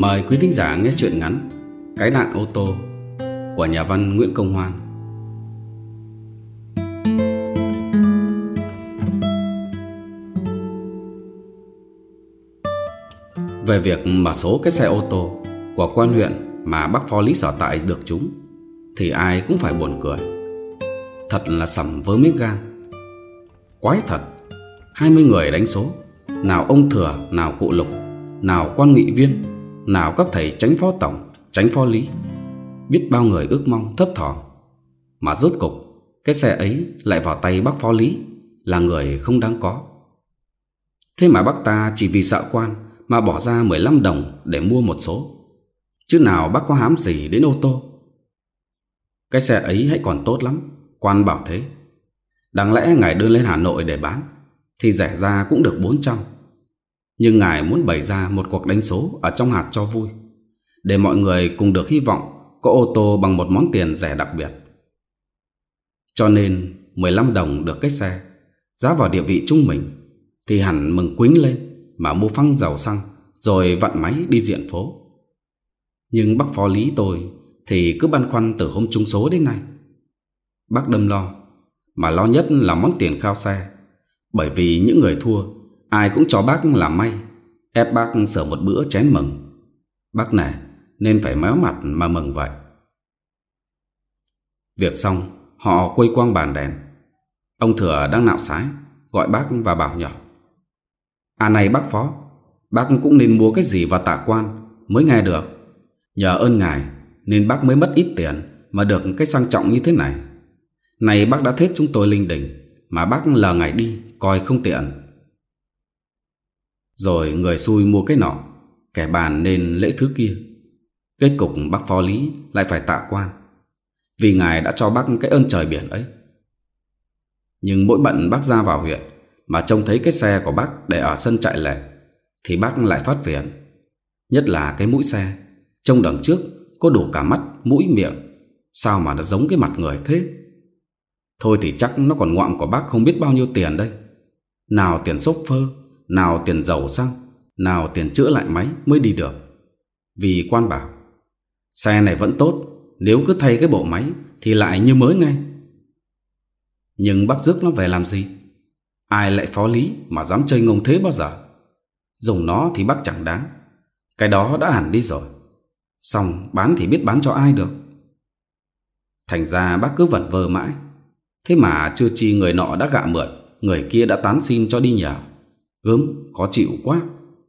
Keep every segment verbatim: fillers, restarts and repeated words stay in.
Mời quý thính giả nghe truyện ngắn Cái nạn ô tô của nhà văn Nguyễn Công Hoan. Về việc mà số cái xe ô tô của quan huyện mà bác phó lý sở tại được trúng thì ai cũng phải buồn cười. Thật là sẩm vớ miếng gan. Quái thật, hai mươi người đánh số, nào ông Thừa, nào cụ Lục, nào quan nghị viên, nào các thầy chánh phó tổng, chánh phó lý. Biết bao người ước mong thấp thỏm, mà rốt cục cái xe ấy lại vào tay bác phó lý, là người không đáng có. Thế mà bác ta chỉ vì sợ quan mà bỏ ra mười lăm đồng để mua một số, chứ nào bác có hám gì đến ô tô. Cái xe ấy hãy còn tốt lắm, quan bảo thế. Đáng lẽ ngài đưa lên Hà Nội để bán thì rẻ ra cũng được bốn trăm. Nhưng ngài muốn bày ra một cuộc đánh số ở trong hạt cho vui, để mọi người cùng được hy vọng có ô tô bằng một món tiền rẻ đặc biệt. Cho nên mười lăm đồng được cái xe, giá vào địa vị trung mình, thì hẳn mừng quính lên mà mua phăng dầu xăng, rồi vặn máy đi diện phố. Nhưng bác phó lý tôi thì cứ băn khoăn từ hôm trúng số đến nay. Bác đâm lo, mà lo nhất là món tiền khao xe. Bởi vì những người thua ai cũng cho bác làm may, ép bác sở một bữa chén mừng. Bác nể nên phải méo mặt mà mừng vậy. Việc xong, họ quây quang bàn đèn. Ông Thừa đang nạo sái, gọi bác và bảo nhỏ: À này bác phó, bác cũng nên mua cái gì vào tạ quan mới nghe được. Nhờ ơn ngài nên bác mới mất ít tiền mà được cái sang trọng như thế này. Này bác đã thết chúng tôi linh đình, mà bác lờ ngài đi coi không tiện. Rồi người xui mua cái nọ, kẻ bàn nên lễ thứ kia. Kết cục bác phó lý lại phải tạ quan, vì ngài đã cho bác cái ơn trời biển ấy. Nhưng mỗi bận bác ra vào huyện mà trông thấy cái xe của bác để ở sân trại lệ thì bác lại phát phiền. Nhất là cái mũi xe, trông đằng trước có đủ cả mắt, mũi, miệng, sao mà nó giống cái mặt người thế. Thôi thì chắc nó còn ngoạm của bác không biết bao nhiêu tiền đây. Nào tiền xốp phơ, nào tiền dầu xăng, nào tiền chữa lại máy mới đi được. Vì quan bảo xe này vẫn tốt, nếu cứ thay cái bộ máy thì lại như mới ngay. Nhưng bác rước nó về làm gì? Ai lại phó lý mà dám chơi ngông thế bao giờ? Dùng nó thì bác chẳng đáng, cái đó đã hẳn đi rồi. Xong bán thì biết bán cho ai được. Thành ra bác cứ vẩn vơ mãi. Thế mà chưa chi người nọ đã gạ mượn, người kia đã tán xin cho đi nhờ. Gớm, khó chịu quá.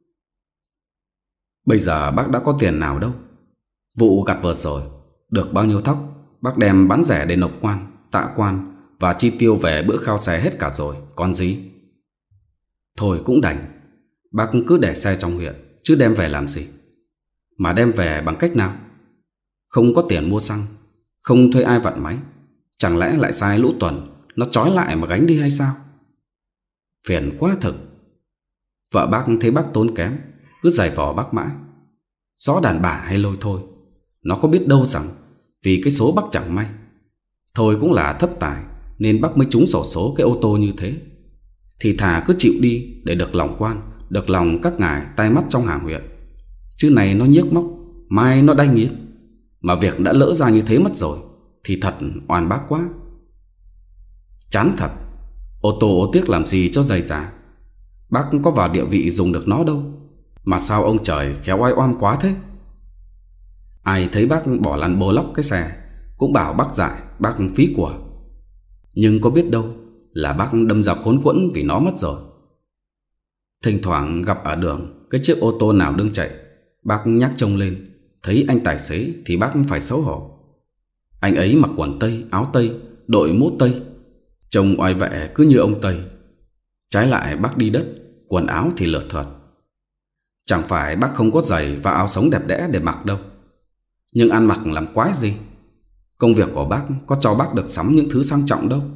Bây giờ bác đã có tiền nào đâu. Vụ gặt vừa rồi được bao nhiêu thóc bác đem bán rẻ để nộp quan, tạ quan và chi tiêu về bữa khao xe hết cả rồi, còn gì. Thôi cũng đành, bác cứ để xe trong huyện, chứ đem về làm gì. Mà đem về bằng cách nào? Không có tiền mua xăng, không thuê ai vặn máy, chẳng lẽ lại sai lũ Tuần nó trói lại mà gánh đi hay sao? Phiền quá thực. Vợ bác thấy bác tốn kém, cứ giày vò bác mãi. Gió đàn bà hay lôi thôi, nó có biết đâu rằng vì cái số bác chẳng may. Thôi cũng là thất tài nên bác mới trúng xổ số cái ô tô như thế. Thì thà cứ chịu đi để được lòng quan, được lòng các ngài tai mắt trong hàng huyện. Chứ này nó nhiếc móc, mai nó đay nghiến. Mà việc đã lỡ ra như thế mất rồi thì thật oan bác quá. Chán thật. Ô tô ô tiếc làm gì cho dày dà. Bác có vào địa vị dùng được nó đâu, mà sao ông trời khéo oai oăm quá thế. Ai thấy bác bỏ lăn bô lóc cái xe cũng bảo bác dại, bác phí của. Nhưng có biết đâu là bác đâm ra khốn quẫn vì nó mất rồi. Thỉnh thoảng gặp ở đường cái chiếc ô tô nào đương chạy, bác nhắc trông lên, thấy anh tài xế thì bác phải xấu hổ. Anh ấy mặc quần tây, áo tây, đội mũ tây, trông oai vệ cứ như ông Tây. Trái lại bác đi đất, quần áo thì lượt thượt. Chẳng phải bác không có giày và áo sống đẹp đẽ để mặc đâu, nhưng ăn mặc làm quái gì. Công việc của bác có cho bác được sắm những thứ sang trọng đâu.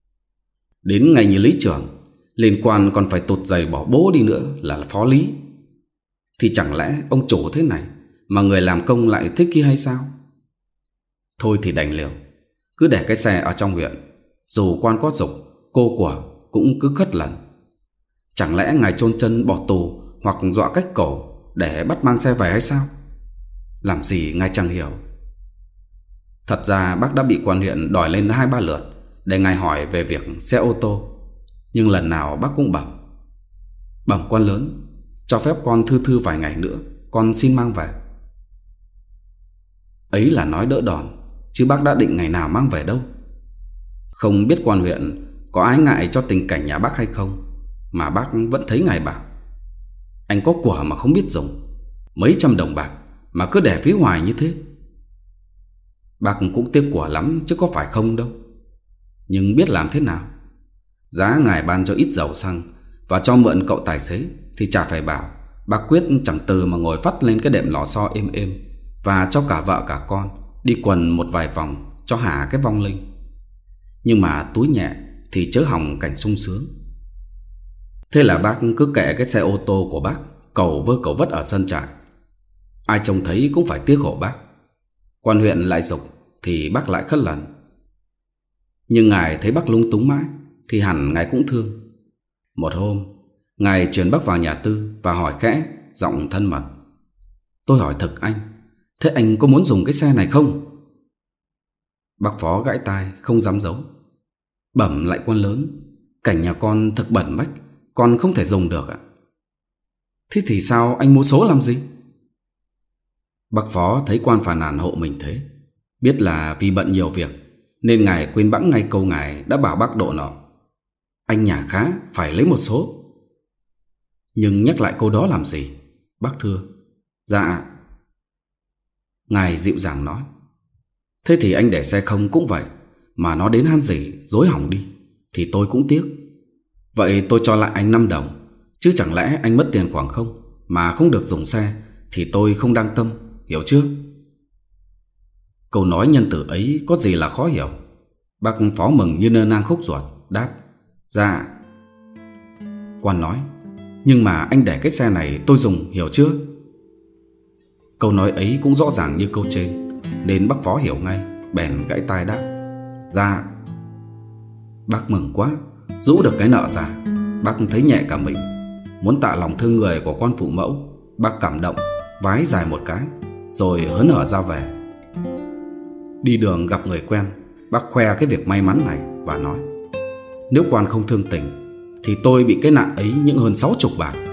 Đến ngày như lý trưởng, liên quan còn phải tụt giày bỏ bố đi nữa là phó lý. Thì chẳng lẽ ông chủ thế này mà người làm công lại thích kia hay sao? Thôi thì đành liều, cứ để cái xe ở trong huyện. Dù quan có dục, cô của cũng cứ khất lần. Chẳng lẽ ngài chôn chân bỏ tù hoặc dọa cách cổ để bắt mang xe về hay sao? Làm gì ngài chẳng hiểu. Thật ra bác đã bị quan huyện đòi lên hai ba lượt để ngài hỏi về việc xe ô tô, nhưng lần nào bác cũng bảo: Bẩm quan lớn, cho phép con thư thư vài ngày nữa, con xin mang về. Ấy là nói đỡ đòn, chứ bác đã định ngày nào mang về đâu. Không biết quan huyện có ái ngại cho tình cảnh nhà bác hay không, mà bác vẫn thấy ngài bảo: Anh có của mà không biết dùng, mấy trăm đồng bạc mà cứ để phí hoài như thế. Bác cũng tiếc của lắm chứ có phải không đâu. Nhưng biết làm thế nào. Giá ngài ban cho ít dầu xăng và cho mượn cậu tài xế thì chả phải bảo. Bác quyết chẳng từ mà ngồi phắt lên cái đệm lò xo êm êm, và cho cả vợ cả con đi quần một vài vòng cho hả cái vong linh. Nhưng mà túi nhẹ thì chớ hỏng cảnh sung sướng. Thế là bác cứ kệ cái xe ô tô của bác cầu vơ cầu vất ở sân trại. Ai trông thấy cũng phải tiếc khổ bác. Quan huyện lại giục thì bác lại khất lần. Nhưng ngài thấy bác lung túng mãi thì hẳn ngài cũng thương. Một hôm, ngài truyền bác vào nhà tư và hỏi khẽ, giọng thân mật: Tôi hỏi thật anh, thế anh có muốn dùng cái xe này không? Bác Phó gãi tai không dám giấu: Bẩm lại quan lớn, cảnh nhà con thật bẩn bách, con không thể dùng được ạ. Thế thì sao anh mua số làm gì? Bác Phó thấy quan phàn nàn hộ mình thế, biết là vì bận nhiều việc, nên ngài quên bẵng ngay câu ngài đã bảo bác độ nọ: Anh nhà khá, phải lấy một số. Nhưng nhắc lại câu đó làm gì? Bác thưa: Dạ. Ngài dịu dàng nói: Thế thì anh để xe không cũng vậy, mà nó đến han gì dối hỏng đi thì tôi cũng tiếc. Vậy tôi cho lại anh năm đồng, chứ chẳng lẽ anh mất tiền khoảng không mà không được dùng xe thì tôi không đang tâm, hiểu chưa? Câu nói nhân từ ấy có gì là khó hiểu. Bác Phó mừng như nơ nang khúc ruột, đáp: Dạ. Quan nói: Nhưng mà anh để cái xe này tôi dùng, hiểu chưa? Câu nói ấy cũng rõ ràng như câu trên, nên bác Phó hiểu ngay, bèn gãy tai đáp: Dạ. Bác mừng quá, rũ được cái nợ ra. Bác thấy nhẹ cả mình, muốn tạ lòng thương người của con phụ mẫu. Bác cảm động, vái dài một cái, rồi hớn hở ra về. Đi đường gặp người quen, bác khoe cái việc may mắn này và nói: Nếu quan không thương tình thì tôi bị cái nạn ấy những hơn sáu chục bạc.